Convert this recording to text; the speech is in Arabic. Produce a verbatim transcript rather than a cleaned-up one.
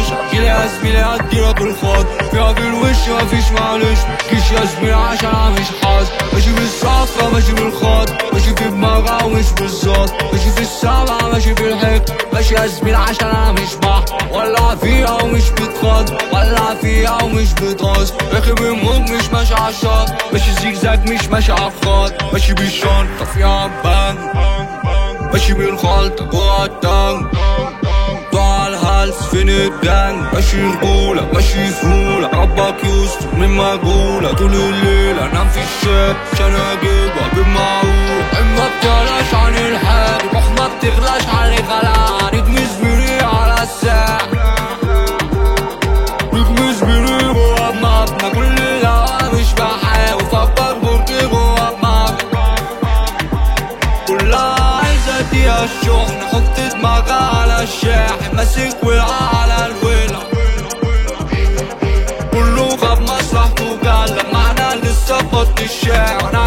جيلي يا زميلي هديلك بالخط فيها بالوش مفيش معلش متجيش يا زميلي عشان انا مش حاس ماشي بالصفة ماشي بالخط ماشي في دماغها ومش بالظبط ماشي في السما ماشي في الحق ماشي يا زميلي عشان انا مش بحر ولع فيها ومش بتخض ولع فيها ومش بتغص راكب الموج مش ماشي عالشط ماشي زيجزاج مش ماشي عالخط ماشي بالشنطة فيها بانج ماشي بالخلطة جوا التانك ضاع الهلس فين الدنج ماشي رجولة ماشي سهولة ربك يستر من مجهولة طول الليل انام في الشارع عشان اجيبها بالمعقول ما بتغلاش عن الحال روح ما بتغلاش عن الغلا نجم زميلي على الساحة نجم زميلي جوا دماغنا كل الهوا مش بحاول فكر برجي جوا دماغنا كلها عايزة اديها الشحن حط دماغها على الشاحن ماسك وقع على الولع كله خاف مصلحته جلة معنا لسه بطن الشارع